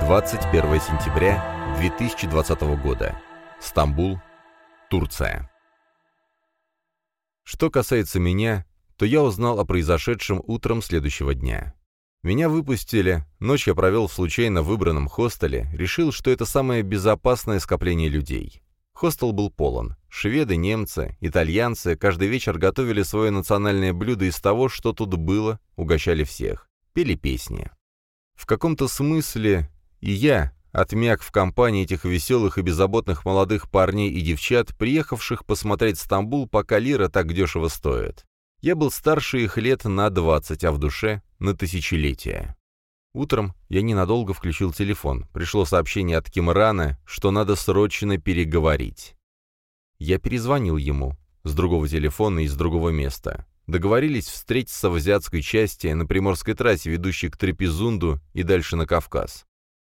21 сентября 2020 года. Стамбул, Турция. Что касается меня, то я узнал о произошедшем утром следующего дня. Меня выпустили, ночь я провел в случайно выбранном хостеле, решил, что это самое безопасное скопление людей. Хостел был полон. Шведы, немцы, итальянцы каждый вечер готовили свое национальное блюдо из того, что тут было, угощали всех, пели песни. В каком-то смысле и я отмяк в компании этих веселых и беззаботных молодых парней и девчат, приехавших посмотреть Стамбул, пока лира так дешево стоит. Я был старше их лет на 20, а в душе — на тысячелетие. Утром я ненадолго включил телефон. Пришло сообщение от Кимрана, что надо срочно переговорить. Я перезвонил ему с другого телефона и из другого места. Договорились встретиться в азиатской части на Приморской трассе, ведущей к Трапезунду и дальше на Кавказ.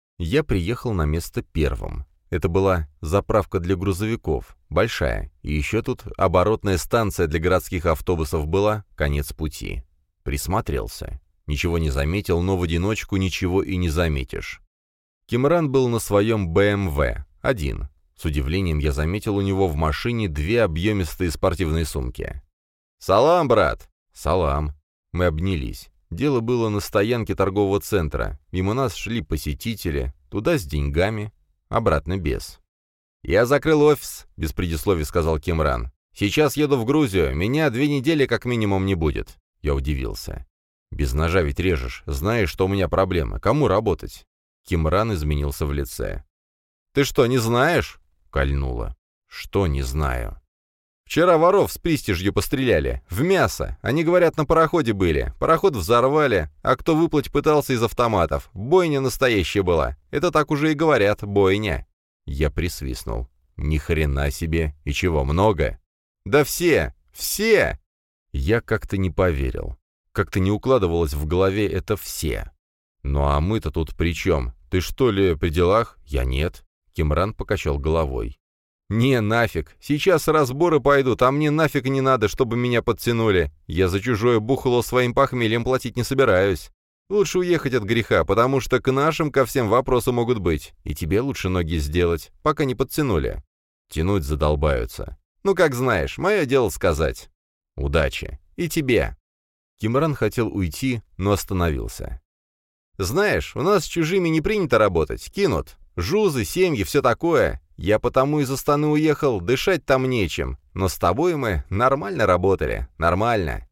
Я приехал на место первым. Это была заправка для грузовиков, большая, и еще тут оборотная станция для городских автобусов была, конец пути. Присмотрелся. Ничего не заметил, но в одиночку ничего и не заметишь. Кимран был на своем БМВ, один. С удивлением я заметил у него в машине две объемистые спортивные сумки. «Салам, брат!» «Салам!» Мы обнялись. Дело было на стоянке торгового центра. Мимо нас шли посетители, туда с деньгами, обратно без. «Я закрыл офис», — без предисловий сказал Кимран. «Сейчас еду в Грузию, меня 2 недели как минимум не будет». Я удивился. «Без ножа ведь режешь, знаешь, что у меня проблемы. Кому работать?» Кимран изменился в лице. «Ты что, не знаешь?» — кольнуло. «Что не знаю?» «Вчера воров с пристижью постреляли. В мясо. Они, говорят, на пароходе были. Пароход взорвали, а кто выплыть пытался из автоматов. Бойня настоящая была. Это так уже и говорят, бойня». Я присвистнул. «Ни хрена себе. И чего, много?» «Да все! Все!» Я как-то не поверил. Как-то не укладывалось в голове это «все». «Ну а мы-то тут при чем? Ты что ли при делах?» «Я нет». Кимран покачал головой. «Не, нафиг. Сейчас разборы пойдут, а мне нафиг не надо, чтобы меня подтянули. Я за чужое бухло своим похмельем платить не собираюсь. Лучше уехать от греха, потому что к нашим ко всем вопросы могут быть. И тебе лучше ноги сделать, пока не подтянули. Тянуть задолбаются. Ну, как знаешь, мое дело сказать. Удачи. И тебе». Кимран хотел уйти, но остановился. «Знаешь, у нас с чужими не принято работать, кинут. Жузы, семьи, все такое. Я потому из Астаны уехал, дышать там нечем. Но с тобой мы нормально работали, нормально.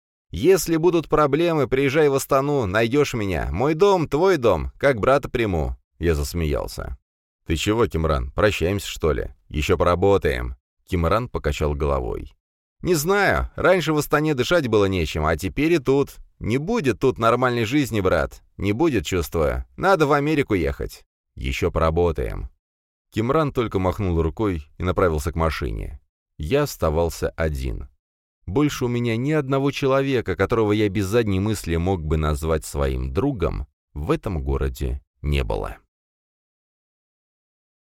Если будут проблемы, приезжай в Астану, найдешь меня. Мой дом, твой дом, как брата приму». Я засмеялся. «Ты чего, Кимран, прощаемся, что ли? Еще поработаем». Кимран покачал головой. «Не знаю, раньше в Астане дышать было нечем, а теперь и тут. Не будет тут нормальной жизни, брат. Не будет, чувствую. Надо в Америку ехать. Еще поработаем». Кимран только махнул рукой и направился к машине. Я оставался один. Больше у меня ни одного человека, которого я без задней мысли мог бы назвать своим другом, в этом городе не было.